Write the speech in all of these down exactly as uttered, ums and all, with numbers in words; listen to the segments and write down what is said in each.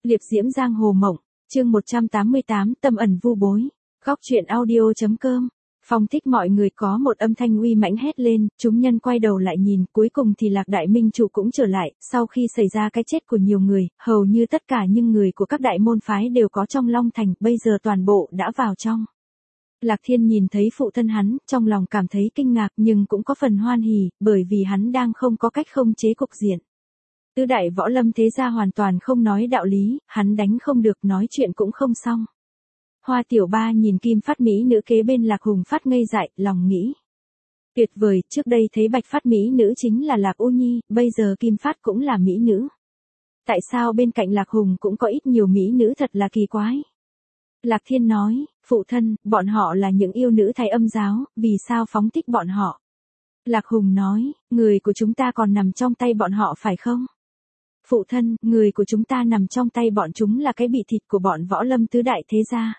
Liệp diễm giang hồ mộng, chương một trăm tám mươi tám tâm ẩn vu bối. Góc truyện audio.com. Phong thích mọi người có một âm thanh uy mãnh hét lên, chúng nhân quay đầu lại nhìn, cuối cùng thì Lạc Đại Minh Chủ cũng trở lại, sau khi xảy ra cái chết của nhiều người, hầu như tất cả những người của các đại môn phái đều có trong Long Thành, bây giờ toàn bộ đã vào trong. Lạc Thiên nhìn thấy phụ thân hắn, trong lòng cảm thấy kinh ngạc nhưng cũng có phần hoan hỉ, bởi vì hắn đang không có cách không chế cục diện. Tứ đại võ lâm thế gia hoàn toàn không nói đạo lý, hắn đánh không được, nói chuyện cũng không xong. Hoa Tiểu Ba nhìn Kim Phát Mỹ nữ kế bên Lạc Hùng phát ngây dại, lòng nghĩ. Tuyệt vời, trước đây thấy Bạch Phát Mỹ nữ chính là Lạc U Nhi, bây giờ Kim Phát cũng là Mỹ nữ. Tại sao bên cạnh Lạc Hùng cũng có ít nhiều Mỹ nữ, thật là kỳ quái. Lạc Thiên nói, phụ thân, bọn họ là những yêu nữ Thái Âm giáo, vì sao phóng thích bọn họ? Lạc Hùng nói, người của chúng ta còn nằm trong tay bọn họ phải không? Phụ thân, người của chúng ta nằm trong tay bọn chúng là cái bị thịt của bọn võ lâm tứ đại thế gia.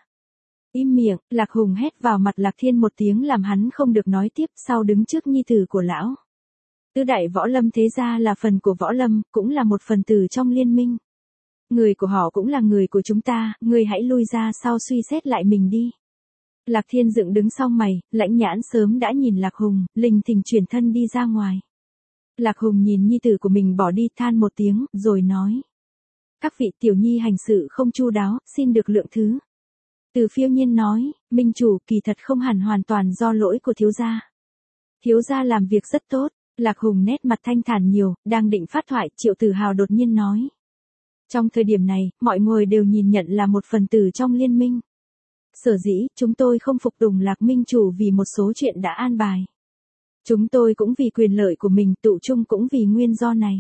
Im miệng, Lạc Hùng hét vào mặt Lạc Thiên một tiếng làm hắn không được nói tiếp, sau đứng trước nhi tử của lão. Tứ đại võ lâm thế gia là phần của võ lâm, cũng là một phần tử trong liên minh. Người của họ cũng là người của chúng ta, người hãy lui ra sau suy xét lại mình đi. Lạc Thiên dựng đứng sau mày, lãnh nhãn sớm đã nhìn Lạc Hùng, linh thình chuyển thân đi ra ngoài. Lạc Hùng nhìn nhi tử của mình bỏ đi, than một tiếng, rồi nói. Các vị tiểu nhi hành sự không chu đáo, xin được lượng thứ. Từ Phiêu Nhiên nói, Minh Chủ, kỳ thật không hẳn hoàn toàn do lỗi của thiếu gia. Thiếu gia làm việc rất tốt. Lạc Hùng nét mặt thanh thản nhiều, đang định phát thoại, Triệu Tử Hào đột nhiên nói. Trong thời điểm này, mọi người đều nhìn nhận là một phần tử trong liên minh. Sở dĩ, chúng tôi không phục tùng Lạc Minh Chủ vì một số chuyện đã an bài. Chúng tôi cũng vì quyền lợi của mình, tụ chung cũng vì nguyên do này.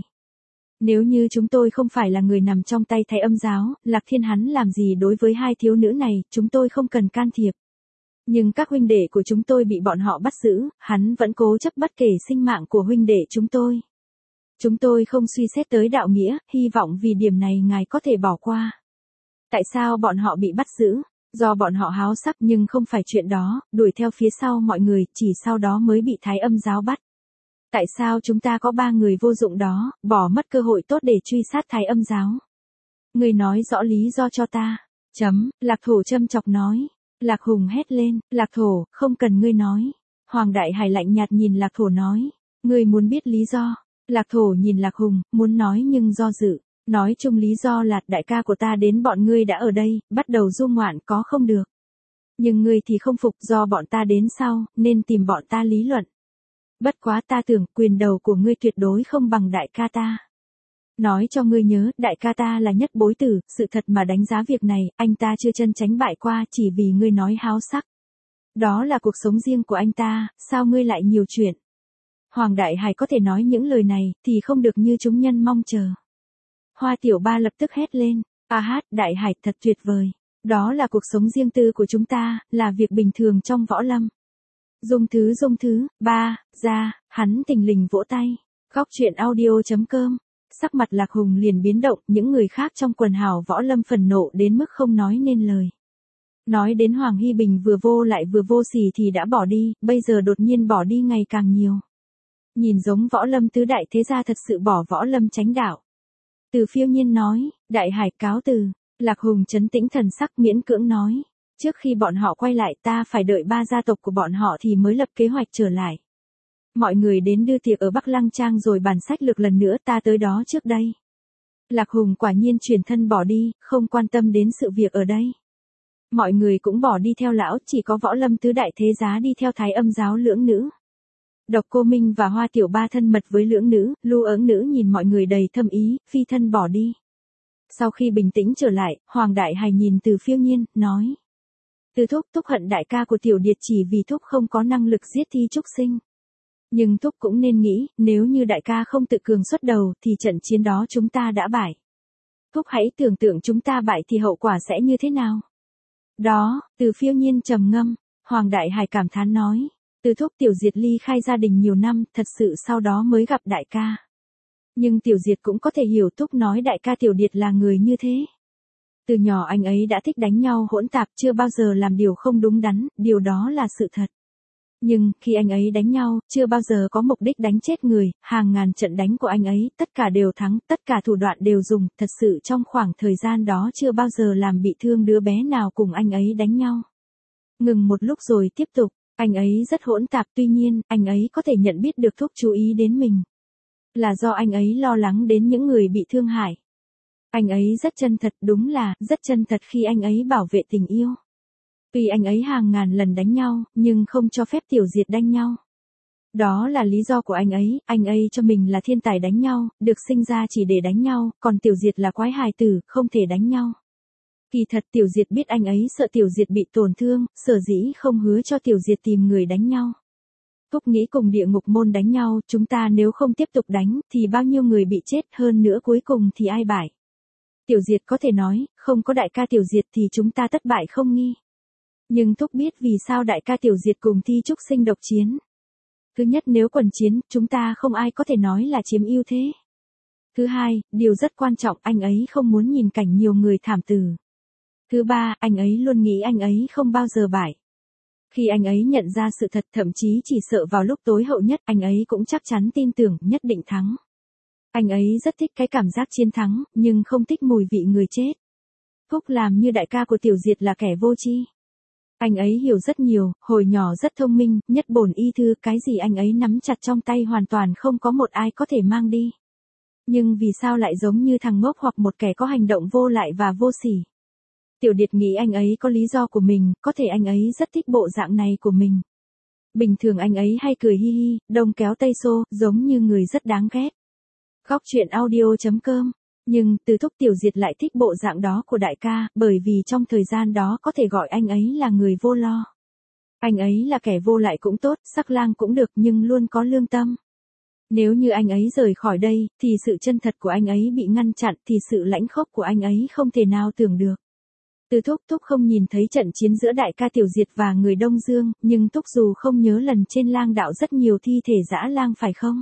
Nếu như chúng tôi không phải là người nằm trong tay Thái Âm giáo, Lạc Thiên hắn làm gì đối với hai thiếu nữ này, chúng tôi không cần can thiệp. Nhưng các huynh đệ của chúng tôi bị bọn họ bắt giữ, hắn vẫn cố chấp bất kể sinh mạng của huynh đệ chúng tôi. Chúng tôi không suy xét tới đạo nghĩa, hy vọng vì điểm này ngài có thể bỏ qua. Tại sao bọn họ bị bắt giữ? Do bọn họ háo sắc nhưng không phải chuyện đó, đuổi theo phía sau mọi người, chỉ sau đó mới bị Thái Âm giáo bắt. Tại sao chúng ta có ba người vô dụng đó, bỏ mất cơ hội tốt để truy sát Thái Âm giáo? Người nói rõ lý do cho ta. Chấm, Lạc Thổ châm chọc nói. Lạc Hùng hét lên, Lạc Thổ, không cần ngươi nói. Hoàng Đại Hải lạnh nhạt nhìn Lạc Thổ nói. Ngươi muốn biết lý do? Lạc Thổ nhìn Lạc Hùng, muốn nói nhưng do dự. Nói chung lý do là đại ca của ta đến bọn ngươi đã ở đây, bắt đầu du ngoạn có không được. Nhưng ngươi thì không phục, do bọn ta đến sau, nên tìm bọn ta lý luận. Bất quá ta tưởng quyền đầu của ngươi tuyệt đối không bằng đại ca ta. Nói cho ngươi nhớ, đại ca ta là nhất bối tử, sự thật mà đánh giá việc này, anh ta chưa chân tránh bại qua chỉ vì ngươi nói háo sắc. Đó là cuộc sống riêng của anh ta, sao ngươi lại nhiều chuyện? Hoàng Đại Hải có thể nói những lời này, thì không được như chúng nhân mong chờ. Hoa Tiểu Ba lập tức hét lên, a hát, Đại Hải thật tuyệt vời. Đó là cuộc sống riêng tư của chúng ta, là việc bình thường trong võ lâm. Dung thứ dung thứ, ba, ra, hắn thình lình vỗ tay. Góc truyện audio.com. Sắc mặt Lạc Hùng liền biến động, những người khác trong quần hào võ lâm phần nộ đến mức không nói nên lời. Nói đến Hoàng Hy Bình vừa vô lại vừa vô sỉ thì đã bỏ đi, bây giờ đột nhiên bỏ đi ngày càng nhiều. Nhìn giống võ lâm tứ đại thế gia thật sự bỏ võ lâm chánh đạo. Từ Phiêu Nhiên nói, Đại Hải cáo từ. Lạc Hùng trấn tĩnh thần sắc miễn cưỡng nói. Trước khi bọn họ quay lại ta phải đợi ba gia tộc của bọn họ thì mới lập kế hoạch trở lại. Mọi người đến đưa tiệc ở Bắc Lăng Trang rồi bàn sách lược lần nữa, ta tới đó trước đây. Lạc Hùng quả nhiên chuyển thân bỏ đi, không quan tâm đến sự việc ở đây. Mọi người cũng bỏ đi theo lão, chỉ có võ lâm tứ đại thế giá đi theo Thái Âm giáo lưỡng nữ. Độc Cô Minh và Hoa Tiểu Ba thân mật với lưỡng nữ, Lưu Ỡng nữ nhìn mọi người đầy thâm ý, phi thân bỏ đi. Sau khi bình tĩnh trở lại, Hoàng Đại Hải nhìn Từ Phiêu Nhiên, nói. Từ Thúc, Thúc hận đại ca của Tiểu Điệt chỉ vì Thúc không có năng lực giết Thi Trúc Sinh. Nhưng Thúc cũng nên nghĩ, nếu như đại ca không tự cường xuất đầu thì trận chiến đó chúng ta đã bại. Thúc hãy tưởng tượng chúng ta bại thì hậu quả sẽ như thế nào? Đó, Từ Phiêu Nhiên trầm ngâm, Hoàng Đại Hải cảm thán nói. Từ Thúc Tiểu Diệt ly khai gia đình nhiều năm, thật sự sau đó mới gặp đại ca. Nhưng Tiểu Diệt cũng có thể hiểu Thúc nói đại ca Tiểu Điệt là người như thế. Từ nhỏ anh ấy đã thích đánh nhau hỗn tạp, chưa bao giờ làm điều không đúng đắn, điều đó là sự thật. Nhưng, khi anh ấy đánh nhau, chưa bao giờ có mục đích đánh chết người, hàng ngàn trận đánh của anh ấy, tất cả đều thắng, tất cả thủ đoạn đều dùng, thật sự trong khoảng thời gian đó chưa bao giờ làm bị thương đứa bé nào cùng anh ấy đánh nhau. Ngừng một lúc rồi tiếp tục, anh ấy rất hỗn tạp, tuy nhiên, anh ấy có thể nhận biết được Thúc chú ý đến mình. Là do anh ấy lo lắng đến những người bị thương hại. Anh ấy rất chân thật, đúng là, rất chân thật khi anh ấy bảo vệ tình yêu. Tuy anh ấy hàng ngàn lần đánh nhau, nhưng không cho phép Tiểu Diệt đánh nhau. Đó là lý do của anh ấy, anh ấy cho mình là thiên tài đánh nhau, được sinh ra chỉ để đánh nhau, còn Tiểu Diệt là quái hài tử, không thể đánh nhau. Kỳ thật Tiểu Diệt biết anh ấy sợ Tiểu Diệt bị tổn thương, sở dĩ không hứa cho Tiểu Diệt tìm người đánh nhau. Thúc nghĩ cùng địa ngục môn đánh nhau, chúng ta nếu không tiếp tục đánh, thì bao nhiêu người bị chết, hơn nữa cuối cùng thì ai bại. Tiểu Diệt có thể nói, không có đại ca Tiểu Diệt thì chúng ta thất bại không nghi. Nhưng Thúc biết vì sao đại ca Tiểu Diệt cùng Thi Trúc Sinh độc chiến. Thứ nhất, nếu quần chiến, chúng ta không ai có thể nói là chiếm ưu thế. Thứ hai, điều rất quan trọng, anh ấy không muốn nhìn cảnh nhiều người thảm tử. Thứ ba, anh ấy luôn nghĩ anh ấy không bao giờ bại. Khi anh ấy nhận ra sự thật, thậm chí chỉ sợ vào lúc tối hậu nhất, anh ấy cũng chắc chắn tin tưởng nhất định thắng. Anh ấy rất thích cái cảm giác chiến thắng, nhưng không thích mùi vị người chết. Phúc làm như đại ca của Tiểu Diệt là kẻ vô tri. Anh ấy hiểu rất nhiều, hồi nhỏ rất thông minh, nhất bổn y thư, cái gì anh ấy nắm chặt trong tay hoàn toàn không có một ai có thể mang đi. Nhưng vì sao lại giống như thằng ngốc hoặc một kẻ có hành động vô lại và vô sỉ? Tiểu Điệt nghĩ anh ấy có lý do của mình, có thể anh ấy rất thích bộ dạng này của mình. Bình thường anh ấy hay cười hi hi, đông kéo tây xô, giống như người rất đáng ghét. Góc truyện audio chấm com. Nhưng, từ Thúc Tiểu Diệt lại thích bộ dạng đó của đại ca, bởi vì trong thời gian đó có thể gọi anh ấy là người vô lo. Anh ấy là kẻ vô lại cũng tốt, sắc lang cũng được nhưng luôn có lương tâm. Nếu như anh ấy rời khỏi đây, thì sự chân thật của anh ấy bị ngăn chặn, thì sự lãnh khốc của anh ấy không thể nào tưởng được. Từ Thúc Thúc không nhìn thấy trận chiến giữa đại ca Tiểu Diệt và người Đông Dương, nhưng Thúc dù không nhớ lần trên lang đạo rất nhiều thi thể dã lang phải không?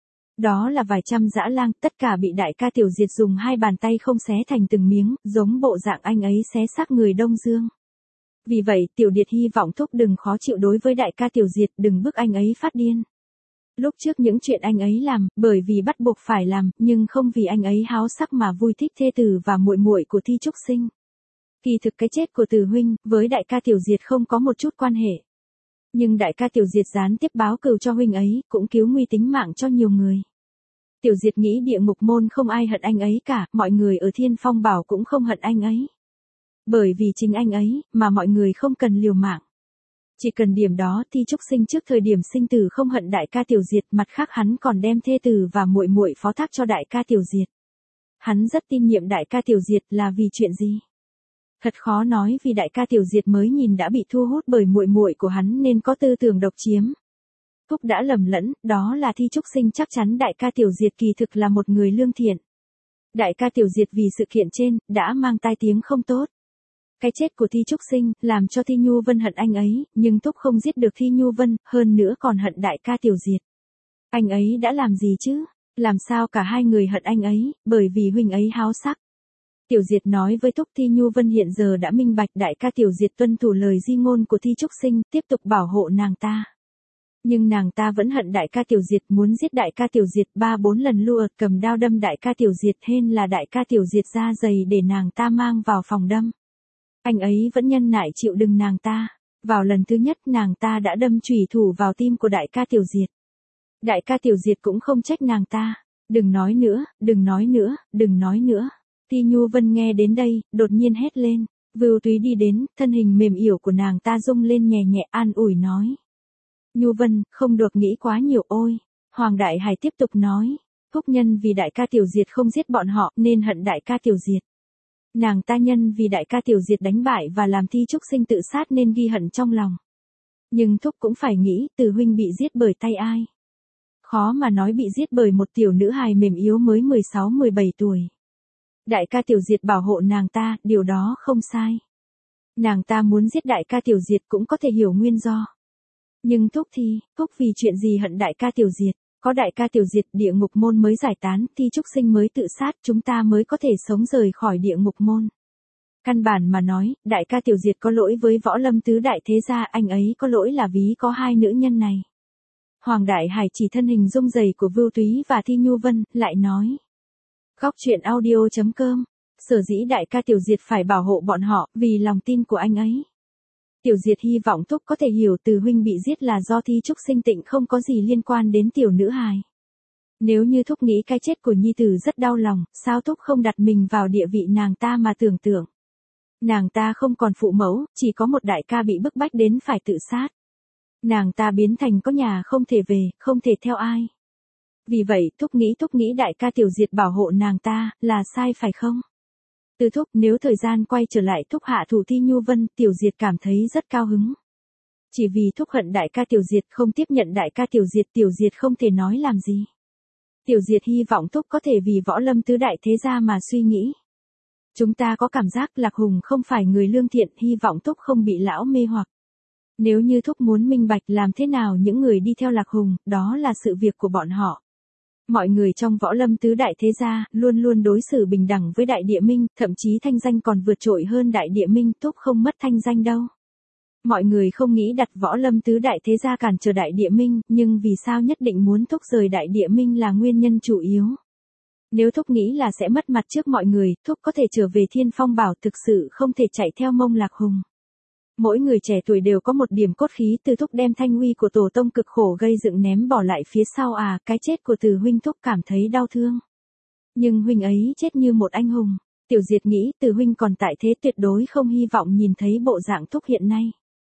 Đó là vài trăm dã lang, tất cả bị đại ca Tiểu Diệt dùng hai bàn tay không xé thành từng miếng, giống bộ dạng anh ấy xé xác người Đông Dương. Vì vậy, Tiểu Điệt hy vọng Thúc đừng khó chịu đối với đại ca Tiểu Diệt, đừng bức anh ấy phát điên. Lúc trước những chuyện anh ấy làm, bởi vì bắt buộc phải làm, nhưng không vì anh ấy háo sắc mà vui thích thê tử và muội muội của Thi Trúc Sinh. Kỳ thực cái chết của Từ huynh, với đại ca Tiểu Diệt không có một chút quan hệ. Nhưng đại ca Tiểu Diệt gián tiếp báo cừu cho huynh ấy, cũng cứu nguy tính mạng cho nhiều người. Tiểu Diệt nghĩ địa ngục môn không ai hận anh ấy cả, mọi người ở Thiên Phong Bảo cũng không hận anh ấy. Bởi vì chính anh ấy, mà mọi người không cần liều mạng. Chỉ cần điểm đó, Thi Trúc Sinh trước thời điểm sinh tử không hận đại ca Tiểu Diệt, mặt khác hắn còn đem thê tử và muội muội phó thác cho đại ca Tiểu Diệt. Hắn rất tin nhiệm đại ca Tiểu Diệt là vì chuyện gì? Thật khó nói, vì đại ca Tiểu Diệt mới nhìn đã bị thu hút bởi muội muội của hắn nên có tư tưởng độc chiếm. Thúc đã lầm lẫn, đó là Thi Trúc Sinh chắc chắn đại ca Tiểu Diệt kỳ thực là một người lương thiện. Đại ca Tiểu Diệt vì sự kiện trên, đã mang tai tiếng không tốt. Cái chết của Thi Trúc Sinh, làm cho Thi Nhu Vân hận anh ấy, nhưng Thúc không giết được Thi Nhu Vân, hơn nữa còn hận đại ca Tiểu Diệt. Anh ấy đã làm gì chứ? Làm sao cả hai người hận anh ấy, bởi vì huynh ấy háo sắc. Tiểu Diệt nói với Thúc Thi Nhu Vân hiện giờ đã minh bạch đại ca Tiểu Diệt tuân thủ lời di ngôn của Thi Trúc Sinh, tiếp tục bảo hộ nàng ta. Nhưng nàng ta vẫn hận đại ca Tiểu Diệt, muốn giết đại ca Tiểu Diệt ba bốn lần lùa, cầm đao đâm đại ca Tiểu Diệt, hên là đại ca Tiểu Diệt ra giày để nàng ta mang vào phòng đâm. Anh ấy vẫn nhân nại chịu đựng nàng ta. Vào lần thứ nhất nàng ta đã đâm chủy thủ vào tim của đại ca Tiểu Diệt. Đại ca Tiểu Diệt cũng không trách nàng ta. Đừng nói nữa, đừng nói nữa, đừng nói nữa. Thi Nhu Vân nghe đến đây, đột nhiên hét lên. Vưu Túy đi đến, thân hình mềm yểu của nàng ta rung lên nhẹ nhẹ an ủi nói. Nhu Vân, không được nghĩ quá nhiều ôi. Hoàng Đại Hải tiếp tục nói. Thúc nhân vì đại ca Tiểu Diệt không giết bọn họ nên hận đại ca Tiểu Diệt. Nàng ta nhân vì đại ca Tiểu Diệt đánh bại và làm Thi Trúc Sinh tự sát nên ghi hận trong lòng. Nhưng Thúc cũng phải nghĩ Từ huynh bị giết bởi tay ai. Khó mà nói bị giết bởi một tiểu nữ hài mềm yếu mới mười sáu mười bảy tuổi. Đại ca Tiểu Diệt bảo hộ nàng ta, điều đó không sai. Nàng ta muốn giết đại ca Tiểu Diệt cũng có thể hiểu nguyên do. Nhưng Thúc thì, Thúc vì chuyện gì hận đại ca Tiểu Diệt? Có đại ca Tiểu Diệt, địa ngục môn mới giải tán, Thi Trúc Sinh mới tự sát, chúng ta mới có thể sống rời khỏi địa ngục môn. Căn bản mà nói, đại ca Tiểu Diệt có lỗi với Võ Lâm tứ đại thế gia, anh ấy có lỗi là ví có hai nữ nhân này. Hoàng Đại Hải chỉ thân hình rung rẩy của Vưu Túy và Thi Nhu Vân, lại nói. Góc truyện audio.com, sở dĩ đại ca Tiểu Diệt phải bảo hộ bọn họ, vì lòng tin của anh ấy. Tiểu Diệt hy vọng Thúc có thể hiểu Từ huynh bị giết là do Thi Trúc Sinh Tịnh không có gì liên quan đến tiểu nữ hài. Nếu như Thúc nghĩ cái chết của nhi tử rất đau lòng, sao Thúc không đặt mình vào địa vị nàng ta mà tưởng tượng. Nàng ta không còn phụ mẫu, chỉ có một đại ca bị bức bách đến phải tự sát. Nàng ta biến thành có nhà không thể về, không thể theo ai. Vì vậy, Thúc nghĩ Thúc nghĩ đại ca Tiểu Diệt bảo hộ nàng ta, là sai phải không? Từ Thúc, nếu thời gian quay trở lại Thúc hạ thủ Thi Nhu Vân, Tiểu Diệt cảm thấy rất cao hứng. Chỉ vì Thúc hận đại ca Tiểu Diệt không tiếp nhận đại ca Tiểu Diệt, Tiểu Diệt không thể nói làm gì. Tiểu Diệt hy vọng Thúc có thể vì Võ Lâm tứ đại thế gia mà suy nghĩ. Chúng ta có cảm giác Lạc Hùng không phải người lương thiện, hy vọng Thúc không bị lão mê hoặc. Nếu như Thúc muốn minh bạch làm thế nào những người đi theo Lạc Hùng, đó là sự việc của bọn họ. Mọi người trong Võ Lâm tứ đại thế gia luôn luôn đối xử bình đẳng với Đại Địa Minh, thậm chí thanh danh còn vượt trội hơn Đại Địa Minh, Thúc không mất thanh danh đâu. Mọi người không nghĩ đặt Võ Lâm tứ đại thế gia cản trở Đại Địa Minh, nhưng vì sao nhất định muốn Thúc rời Đại Địa Minh là nguyên nhân chủ yếu. Nếu Thúc nghĩ là sẽ mất mặt trước mọi người, Thúc có thể trở về Thiên Phong Bảo, thực sự không thể chạy theo mông Lạc Hùng. Mỗi người trẻ tuổi đều có một điểm cốt khí, Từ Thúc đem thanh uy của tổ tông cực khổ gây dựng ném bỏ lại phía sau à, cái chết của Từ huynh Thúc cảm thấy đau thương. Nhưng huynh ấy chết như một anh hùng. Tiểu Diệt nghĩ Từ huynh còn tại thế tuyệt đối không hy vọng nhìn thấy bộ dạng Thúc hiện nay.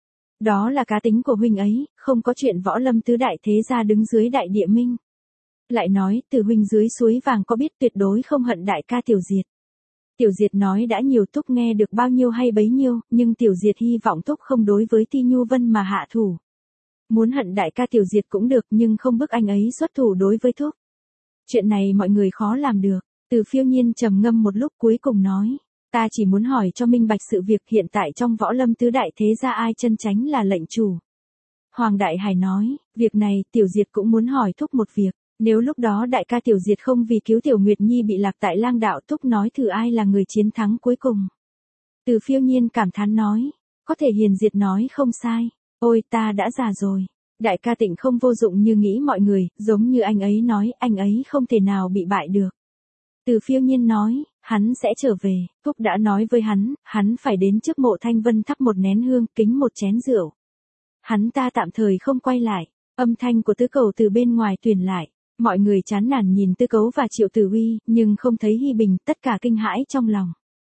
Đó là cá tính của huynh ấy, không có chuyện Võ Lâm tứ đại thế gia đứng dưới Đại Địa Minh. Lại nói, Từ huynh dưới suối vàng có biết tuyệt đối không hận đại ca Tiểu Diệt. Tiểu Diệt nói đã nhiều, Thúc nghe được bao nhiêu hay bấy nhiêu, nhưng Tiểu Diệt hy vọng Thúc không đối với Thi Nhu Vân mà hạ thủ. Muốn hận đại ca Tiểu Diệt cũng được, nhưng không bức anh ấy xuất thủ đối với Thúc. Chuyện này mọi người khó làm được. Từ Phiêu Nhiên trầm ngâm một lúc cuối cùng nói, ta chỉ muốn hỏi cho minh bạch sự việc hiện tại trong Võ Lâm tứ đại thế gia ai chân chánh là lệnh chủ. Hoàng Đại Hải nói, việc này Tiểu Diệt cũng muốn hỏi Thúc một việc. Nếu lúc đó đại ca Tiểu Diệt không vì cứu Tiểu Nguyệt Nhi bị lạc tại lang đạo, Thúc nói thử ai là người chiến thắng cuối cùng. Từ Phiêu Nhiên cảm thán nói, có thể Hiền Diệt nói không sai, ôi ta đã già rồi. Đại ca Tịnh không vô dụng như nghĩ mọi người, giống như anh ấy nói, anh ấy không thể nào bị bại được. Từ Phiêu Nhiên nói, hắn sẽ trở về, Thúc đã nói với hắn, hắn phải đến trước mộ Thanh Vân thắp một nén hương, kính một chén rượu. Hắn ta tạm thời không quay lại, âm thanh của Tứ Cầu từ bên ngoài truyền lại. Mọi người chán nản nhìn Tư Cấu và Triệu Tử Uy, nhưng không thấy Hi Bình, tất cả kinh hãi trong lòng.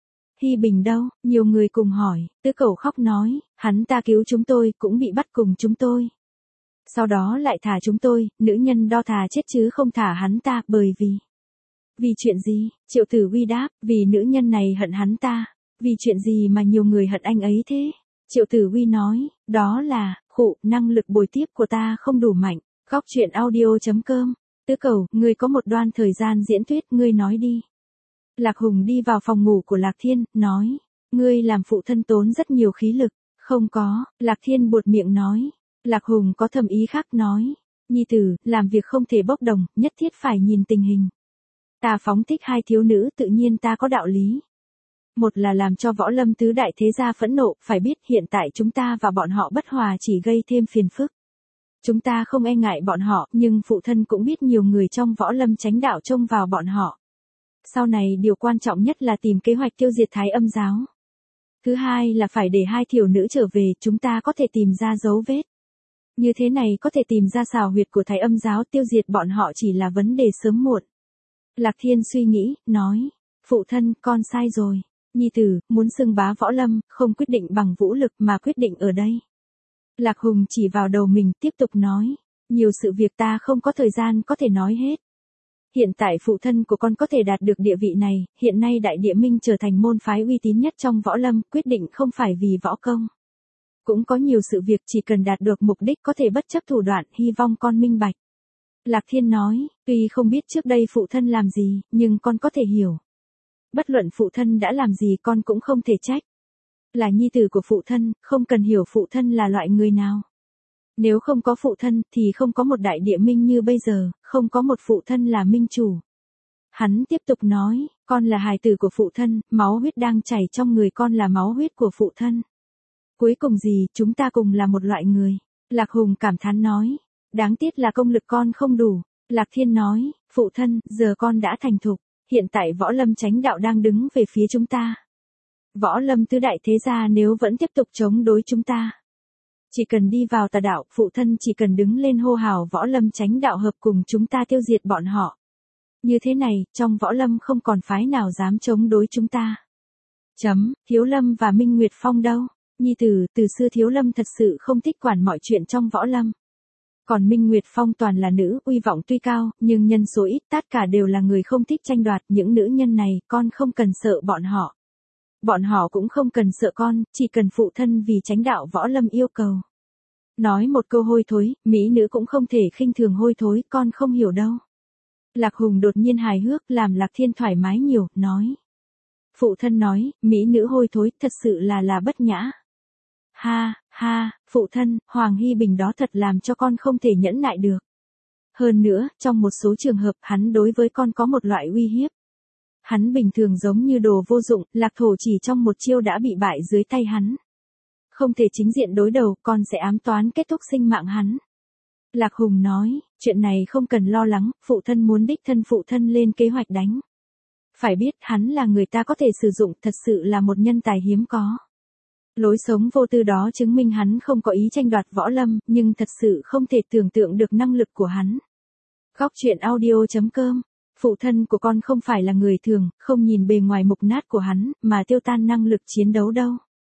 Hi Bình đâu? Nhiều người cùng hỏi, Tư Cấu khóc nói, hắn ta cứu chúng tôi, cũng bị bắt cùng chúng tôi. Sau đó lại thả chúng tôi, nữ nhân đo thà chết chứ không thả hắn ta, bởi vì... Vì chuyện gì? Triệu Tử Uy đáp, vì nữ nhân này hận hắn ta. Vì chuyện gì mà nhiều người hận anh ấy thế? Triệu Tử Uy nói, đó là, khụ, năng lực bồi tiếp của ta không đủ mạnh. Góc truyện audio.com. Tứ Cầu, ngươi có một đoạn thời gian diễn thuyết, ngươi nói đi. Lạc Hùng đi vào phòng ngủ của Lạc Thiên, nói, ngươi làm phụ thân tốn rất nhiều khí lực. Không có, Lạc Thiên buột miệng nói. Lạc Hùng có thầm ý khác nói, nhi tử, làm việc không thể bốc đồng, nhất thiết phải nhìn tình hình. Ta phóng thích hai thiếu nữ tự nhiên ta có đạo lý. Một là làm cho Võ Lâm tứ đại thế gia phẫn nộ, phải biết hiện tại chúng ta và bọn họ bất hòa chỉ gây thêm phiền phức. Chúng ta không e ngại bọn họ, nhưng phụ thân cũng biết nhiều người trong Võ Lâm chánh đạo trông vào bọn họ. Sau này điều quan trọng nhất là tìm kế hoạch tiêu diệt Thái Âm giáo. Thứ hai là phải để hai thiếu nữ trở về, chúng ta có thể tìm ra dấu vết. Như thế này có thể tìm ra xào huyệt của Thái Âm giáo, tiêu diệt bọn họ chỉ là vấn đề sớm muộn. Lạc Thiên suy nghĩ, nói, phụ thân, con sai rồi. Nhi tử, muốn xưng bá Võ Lâm, không quyết định bằng vũ lực mà quyết định ở đây. Lạc Hùng chỉ vào đầu mình, tiếp tục nói, nhiều sự việc ta không có thời gian có thể nói hết. Hiện tại phụ thân của con có thể đạt được địa vị này, hiện nay Đại Địa Minh trở thành môn phái uy tín nhất trong Võ Lâm, quyết định không phải vì võ công. Cũng có nhiều sự việc chỉ cần đạt được mục đích có thể bất chấp thủ đoạn, hy vọng con minh bạch. Lạc Thiên nói, tuy không biết trước đây phụ thân làm gì, nhưng con có thể hiểu. Bất luận phụ thân đã làm gì con cũng không thể trách. Là nhi tử của phụ thân, không cần hiểu phụ thân là loại người nào. Nếu không có phụ thân, thì không có một Đại Địa Minh như bây giờ, không có một phụ thân là minh chủ. Hắn tiếp tục nói, Con là hài tử của phụ thân, máu huyết đang chảy trong người con là máu huyết của phụ thân. Cuối cùng gì, chúng ta cùng là một loại người. Lạc Hùng cảm thán nói. Đáng tiếc là công lực con không đủ. Lạc Thiên nói, phụ thân, giờ con đã thành thục. Hiện tại võ lâm chánh đạo đang đứng về phía chúng ta. Võ lâm tứ đại thế gia nếu vẫn tiếp tục chống đối chúng ta. Chỉ cần đi vào tà đạo, phụ thân chỉ cần đứng lên hô hào võ lâm chánh đạo hợp cùng chúng ta tiêu diệt bọn họ. Như thế này, trong võ lâm không còn phái nào dám chống đối chúng ta. Chấm, Thiếu Lâm và Minh Nguyệt Phong đâu? Nhi tử, từ xưa Thiếu Lâm thật sự không thích quản mọi chuyện trong võ lâm. Còn Minh Nguyệt Phong toàn là nữ, uy vọng tuy cao, nhưng nhân số ít, tất cả đều là người không thích tranh đoạt. Những nữ nhân này, con không cần sợ bọn họ. Bọn họ cũng không cần sợ con, chỉ cần phụ thân vì chánh đạo võ lâm yêu cầu. Nói một câu hôi thối, mỹ nữ cũng không thể khinh thường hôi thối, con không hiểu đâu. Lạc Hùng đột nhiên hài hước, làm Lạc Thiên thoải mái nhiều, nói. Phụ thân nói, mỹ nữ hôi thối, thật sự là là bất nhã. Ha, ha, phụ thân, Hoàng Hy Bình đó thật làm cho con không thể nhẫn nại được. Hơn nữa, trong một số trường hợp, hắn đối với con có một loại uy hiếp. Hắn bình thường giống như đồ vô dụng, Lạc Thổ chỉ trong một chiêu đã bị bại dưới tay hắn. Không thể chính diện đối đầu, con sẽ ám toán kết thúc sinh mạng hắn. Lạc Hùng nói, chuyện này không cần lo lắng, phụ thân muốn đích thân phụ thân lên kế hoạch đánh. Phải biết hắn là người ta có thể sử dụng, thật sự là một nhân tài hiếm có. Lối sống vô tư đó chứng minh hắn không có ý tranh đoạt võ lâm, nhưng thật sự không thể tưởng tượng được năng lực của hắn. Góc truyện audio chấm com. Phụ thân của con không phải là người thường, không nhìn bề ngoài mục nát của hắn, mà tiêu tan năng lực chiến đấu đâu.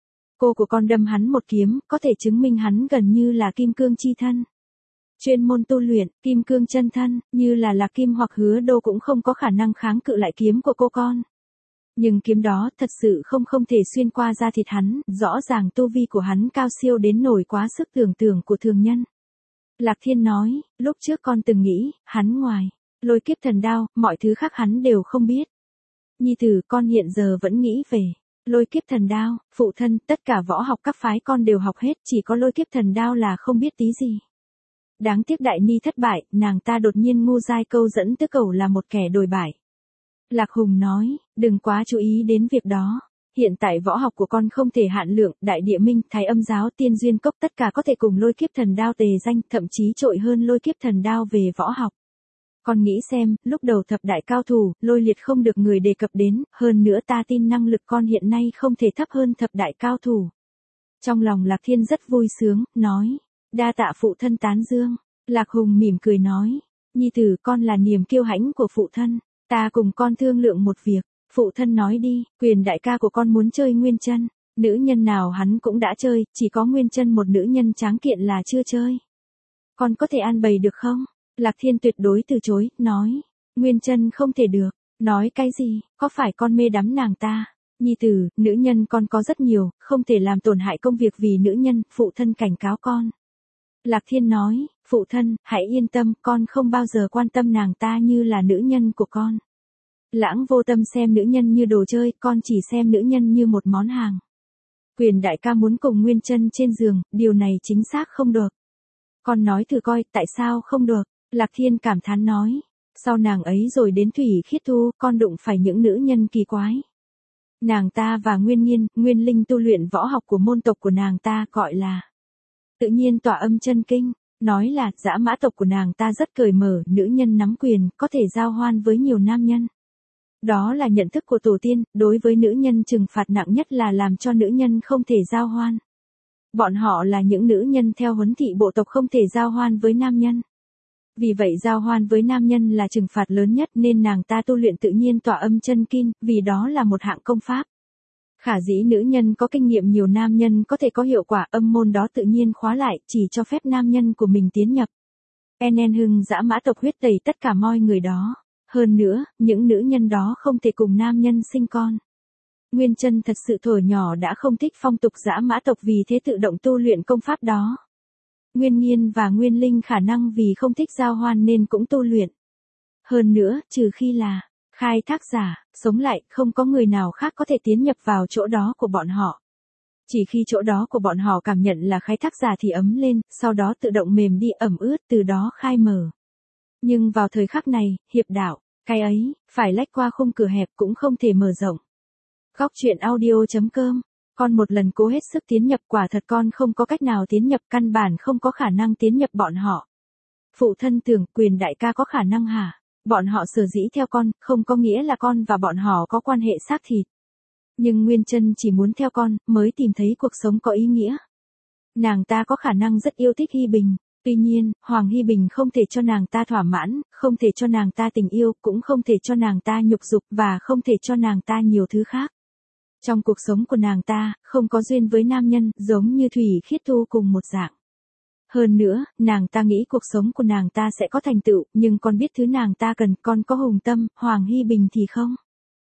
Cô của con đâm hắn một kiếm, có thể chứng minh hắn gần như là kim cương chi thân. Chuyên môn tu luyện, kim cương chân thân, như là Lạc Kim hoặc Hứa Đô cũng không có khả năng kháng cự lại kiếm của cô con. Nhưng kiếm đó thật sự không không thể xuyên qua da thịt hắn, rõ ràng tu vi của hắn cao siêu đến nổi quá sức tưởng tượng của thường nhân. Lạc Thiên nói, lúc trước con từng nghĩ, hắn ngoài lôi kiếp thần đao, mọi thứ khác hắn đều không biết. Nhi tử, con hiện giờ vẫn nghĩ về lôi kiếp thần đao, phụ thân, tất cả võ học các phái con đều học hết, chỉ có lôi kiếp thần đao là không biết tí gì. Đáng tiếc Đại Ni thất bại, nàng ta đột nhiên ngu dai câu dẫn tứ cầu là một kẻ đồi bại. Lạc Hùng nói, đừng quá chú ý đến việc đó. Hiện tại võ học của con không thể hạn lượng, Đại Địa Minh, Thái Âm Giáo, Tiên Duyên Cốc tất cả có thể cùng lôi kiếp thần đao tề danh, thậm chí trội hơn lôi kiếp thần đao về võ học. Con nghĩ xem, lúc đầu thập đại cao thủ, lôi liệt không được người đề cập đến, hơn nữa ta tin năng lực con hiện nay không thể thấp hơn thập đại cao thủ. Trong lòng Lạc Thiên rất vui sướng, nói, đa tạ phụ thân tán dương. Lạc Hùng mỉm cười nói, nhi tử, con là niềm kiêu hãnh của phụ thân, ta cùng con thương lượng một việc. Phụ thân nói đi, Quyền đại ca của con muốn chơi Nguyên Chân, nữ nhân nào hắn cũng đã chơi, chỉ có Nguyên Chân một nữ nhân tráng kiện là chưa chơi. Con có thể an bày được không? Lạc Thiên tuyệt đối từ chối, nói, Nguyên Chân không thể được. Nói cái gì, có phải con mê đắm nàng ta? Nhi tử, nữ nhân con có rất nhiều, không thể làm tổn hại công việc vì nữ nhân, phụ thân cảnh cáo con. Lạc Thiên nói, phụ thân, hãy yên tâm, con không bao giờ quan tâm nàng ta như là nữ nhân của con. Lãng vô tâm xem nữ nhân như đồ chơi, con chỉ xem nữ nhân như một món hàng. Quyền đại ca muốn cùng Nguyên Chân trên giường, điều này chính xác không được. Con nói thử coi, tại sao không được? Lạc Thiên cảm thán nói, sau nàng ấy rồi đến Thủy Khiết Thu, con đụng phải những nữ nhân kỳ quái. Nàng ta và Nguyên Nhiên, Nguyên Linh tu luyện võ học của môn tộc của nàng ta gọi là tự nhiên tỏa âm chân kinh, nói là dã mã tộc của nàng ta rất cởi mở, nữ nhân nắm quyền, có thể giao hoan với nhiều nam nhân. Đó là nhận thức của tổ tiên, đối với nữ nhân trừng phạt nặng nhất là làm cho nữ nhân không thể giao hoan. Bọn họ là những nữ nhân theo huấn thị bộ tộc không thể giao hoan với nam nhân. Vì vậy giao hoan với nam nhân là trừng phạt lớn nhất nên nàng ta tu luyện tự nhiên tỏa âm chân kinh, vì đó là một hạng công pháp. Khả dĩ nữ nhân có kinh nghiệm nhiều nam nhân có thể có hiệu quả, âm môn đó tự nhiên khóa lại, chỉ cho phép nam nhân của mình tiến nhập. En hưng dã mã tộc huyết tẩy tất cả mọi người đó. Hơn nữa, những nữ nhân đó không thể cùng nam nhân sinh con. Nguyên Chân thật sự thuở nhỏ đã không thích phong tục dã mã tộc, vì thế tự động tu luyện công pháp đó. Nguyên Nhiên và Nguyên Linh khả năng vì không thích giao hoan nên cũng tu luyện. Hơn nữa, trừ khi là khai thác giả, sống lại, không có người nào khác có thể tiến nhập vào chỗ đó của bọn họ. Chỉ khi chỗ đó của bọn họ cảm nhận là khai thác giả thì ấm lên, sau đó tự động mềm đi ẩm ướt, từ đó khai mở. Nhưng vào thời khắc này, hiệp đạo, Cái ấy, phải lách qua khung cửa hẹp cũng không thể mở rộng. Góc chuyện audio.com. Con một lần cố hết sức tiến nhập, quả thật con không có cách nào tiến nhập, căn bản không có khả năng tiến nhập bọn họ. Phụ thân tưởng Quyền đại ca có khả năng hả? Bọn họ sở dĩ theo con, không có nghĩa là con và bọn họ có quan hệ xác thịt. Nhưng Nguyên Chân chỉ muốn theo con, mới tìm thấy cuộc sống có ý nghĩa. Nàng ta có khả năng rất yêu thích Hy Bình. Tuy nhiên, Hoàng Hy Bình không thể cho nàng ta thỏa mãn, không thể cho nàng ta tình yêu, cũng không thể cho nàng ta nhục dục và không thể cho nàng ta nhiều thứ khác. Trong cuộc sống của nàng ta, không có duyên với nam nhân, giống như Thủy Khiết Thu cùng một dạng. Hơn nữa, nàng ta nghĩ cuộc sống của nàng ta sẽ có thành tựu, nhưng con biết thứ nàng ta cần, con có hùng tâm, Hoàng Hy Bình thì không.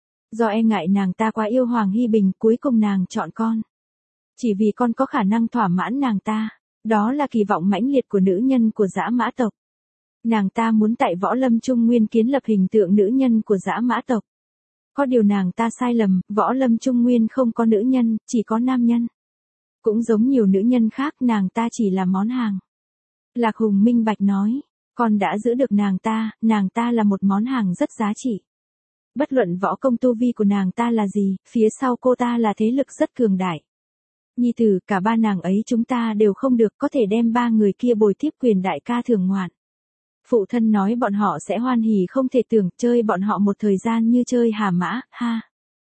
Do e ngại nàng ta quá yêu Hoàng Hy Bình, cuối cùng nàng chọn con. Chỉ vì con có khả năng thỏa mãn nàng ta. Đó là kỳ vọng mãnh liệt của nữ nhân của Dã Mã tộc. Nàng ta muốn tại Võ Lâm Trung Nguyên kiến lập hình tượng nữ nhân của Dã Mã tộc. Có điều nàng ta sai lầm, Võ Lâm Trung Nguyên không có nữ nhân, chỉ có nam nhân. Cũng giống nhiều nữ nhân khác, nàng ta chỉ là món hàng. Lạc Hùng minh bạch nói, con đã giữ được nàng ta, nàng ta là một món hàng rất giá trị. Bất luận võ công tu vi của nàng ta là gì, phía sau cô ta là thế lực rất cường đại. Nhi tử, cả ba nàng ấy chúng ta đều không được, có thể đem ba người kia bồi tiếp Quyền đại ca thưởng ngoạn. Phụ thân nói bọn họ sẽ hoan hỉ không thể tưởng, chơi bọn họ một thời gian như chơi hà mã, ha.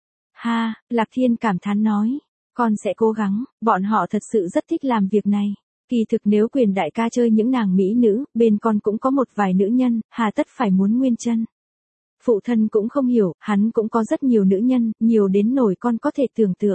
Ha, Lạc Thiên cảm thán nói, con sẽ cố gắng, bọn họ thật sự rất thích làm việc này. Kỳ thực nếu Quyền đại ca chơi những nàng mỹ nữ, bên con cũng có một vài nữ nhân, hà tất phải muốn Nguyên Chân. Phụ thân cũng không hiểu, hắn cũng có rất nhiều nữ nhân, nhiều đến nổi con có thể tưởng tượng.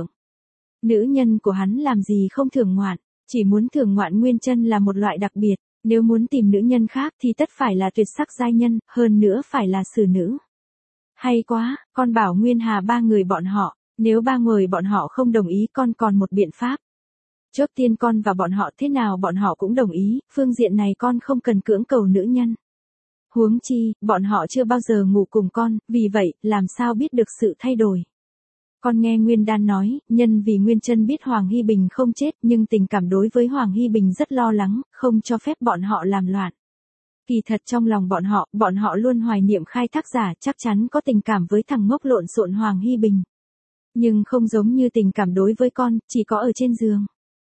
Nữ nhân của hắn làm gì không thưởng ngoạn, chỉ muốn thưởng ngoạn Nguyên Chân là một loại đặc biệt, nếu muốn tìm nữ nhân khác thì tất phải là tuyệt sắc giai nhân, hơn nữa phải là xử nữ. Hay quá, con bảo Nguyên Hà ba người bọn họ, nếu ba người bọn họ không đồng ý con còn một biện pháp. Trước tiên con và bọn họ thế nào bọn họ cũng đồng ý, phương diện này con không cần cưỡng cầu nữ nhân. Huống chi, bọn họ chưa bao giờ ngủ cùng con, vì vậy, làm sao biết được sự thay đổi. Con nghe Nguyên Đan nói, nhân vì Nguyên Chân biết Hoàng Hy Bình không chết nhưng tình cảm đối với Hoàng Hy Bình rất lo lắng, không cho phép bọn họ làm loạn. Kỳ thật trong lòng bọn họ, bọn họ luôn hoài niệm khai thác giả chắc chắn có tình cảm với thằng ngốc lộn xộn Hoàng Hy Bình. Nhưng không giống như tình cảm đối với con, chỉ có ở trên giường.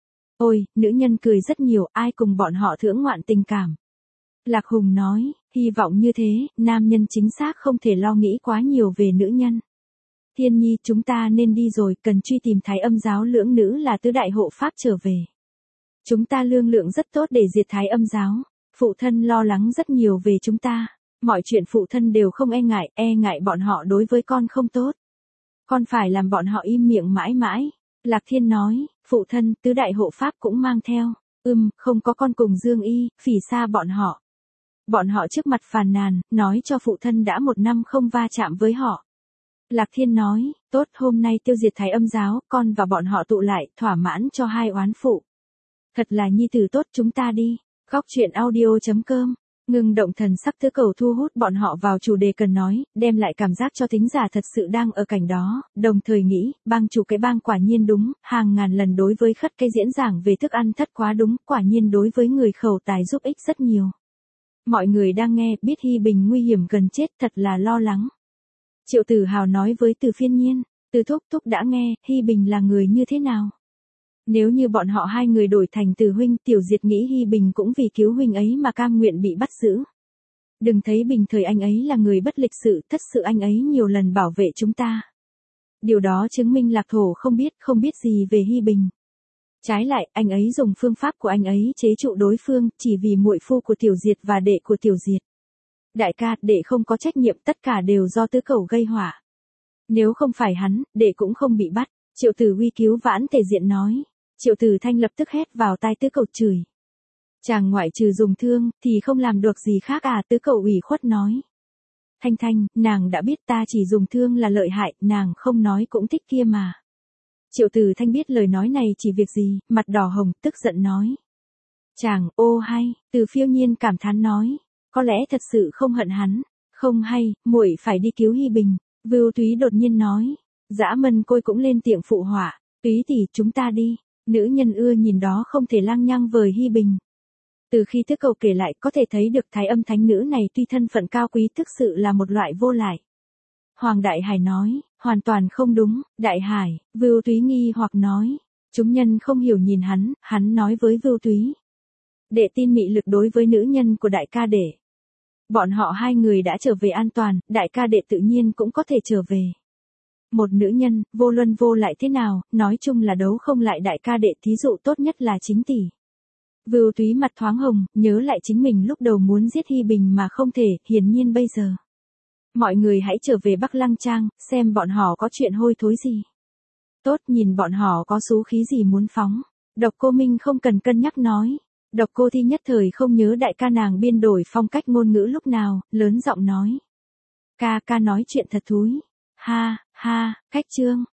Ôi, nữ nhân cười rất nhiều, ai cùng bọn họ thưởng ngoạn tình cảm. Lạc Hùng nói, hy vọng như thế, nam nhân chính xác không thể lo nghĩ quá nhiều về nữ nhân. Thiên Nhi, chúng ta nên đi rồi, cần truy tìm Thái Âm giáo lưỡng nữ là tứ đại hộ pháp trở về. Chúng ta lương lượng rất tốt để diệt Thái Âm giáo. Phụ thân lo lắng rất nhiều về chúng ta. Mọi chuyện phụ thân đều không e ngại, e ngại bọn họ đối với con không tốt. Con phải làm bọn họ im miệng mãi mãi. Lạc Thiên nói, phụ thân, tứ đại hộ pháp cũng mang theo. Ừm, không có con cùng Dương Y, phỉ xa bọn họ. Bọn họ trước mặt phàn nàn, nói cho phụ thân đã một năm không va chạm với họ. Lạc Thiên nói, tốt, hôm nay tiêu diệt Thái Âm giáo, con và bọn họ tụ lại, thỏa mãn cho hai oán phụ. Thật là nhi tử tốt, chúng ta đi. Góc chuyện audio.com. Ngừng động thần sắc tứ cầu thu hút bọn họ vào chủ đề cần nói, đem lại cảm giác cho thính giả thật sự đang ở cảnh đó, đồng thời nghĩ, bang chủ cái bang quả nhiên đúng, hàng ngàn lần đối với khất cây diễn giảng về thức ăn thất quá đúng, quả nhiên đối với người khẩu tài giúp ích rất nhiều. Mọi người đang nghe, biết Hy Bình nguy hiểm gần chết, thật là lo lắng. Triệu Tử Hào nói với Từ Phiên Nhiên, Từ Thúc Thúc đã nghe, Hy Bình là người như thế nào? Nếu như bọn họ hai người đổi thành Từ huynh, Tiểu Diệt nghĩ Hy Bình cũng vì cứu huynh ấy mà cam nguyện bị bắt giữ. Đừng thấy bình thời anh ấy là người bất lịch sự, thất sự anh ấy nhiều lần bảo vệ chúng ta. Điều đó chứng minh Lạc Thổ không biết, không biết gì về Hy Bình. Trái lại, anh ấy dùng phương pháp của anh ấy chế trụ đối phương, chỉ vì muội phu của Tiểu Diệt và đệ của Tiểu Diệt. Đại ca, đệ không có trách nhiệm, tất cả đều do tứ cẩu gây họa. Nếu không phải hắn, đệ cũng không bị bắt. Triệu Tử Uy cứu vãn thể diện nói. Triệu Tử Thanh lập tức hét vào tai tứ cẩu chửi. Chàng ngoại trừ dùng thương, thì không làm được gì khác à, tứ cẩu ủy khuất nói. Thanh Thanh, nàng đã biết ta chỉ dùng thương là lợi hại, nàng không nói cũng thích kia mà. Triệu Tử Thanh biết lời nói này chỉ việc gì, mặt đỏ hồng, tức giận nói. Chàng, ô hay, Từ Phiêu Nhiên cảm thán nói. Có lẽ thật sự không hận hắn, không hay, muội phải đi cứu Hy Bình. Vưu Túy đột nhiên nói. Dã Mân Côi cũng lên tiệm phụ họa. Túy tỷ, chúng ta đi. Nữ nhân ưa nhìn đó không thể lăng nhăng vời Hy Bình. Từ khi Tước Cầu kể lại có thể thấy được thái âm thánh nữ này tuy thân phận cao quý thực sự là một loại vô lại. Hoàng Đại Hải nói, hoàn toàn không đúng, Đại Hải, Vưu Túy nghi hoặc nói. Chúng nhân không hiểu nhìn hắn, hắn nói với Vưu Túy. Đệ tin mị lực đối với nữ nhân của đại ca đệ. Bọn họ hai người đã trở về an toàn, đại ca đệ tự nhiên cũng có thể trở về. Một nữ nhân, vô luân vô lại thế nào, nói chung là đấu không lại đại ca đệ, thí dụ tốt nhất là chính tỷ. Vưu Túy mặt thoáng hồng, nhớ lại chính mình lúc đầu muốn giết Hi Bình mà không thể, hiển nhiên bây giờ. Mọi người hãy trở về Bắc Lăng Trang, xem bọn họ có chuyện hôi thối gì. Tốt, nhìn bọn họ có xú khí gì muốn phóng. Độc Cô Minh không cần cân nhắc nói. Độc Cô Thi nhất thời không nhớ đại ca nàng biên đổi phong cách ngôn ngữ lúc nào, lớn giọng nói. Ca ca nói chuyện thật thúi. Ha, ha, cách trương.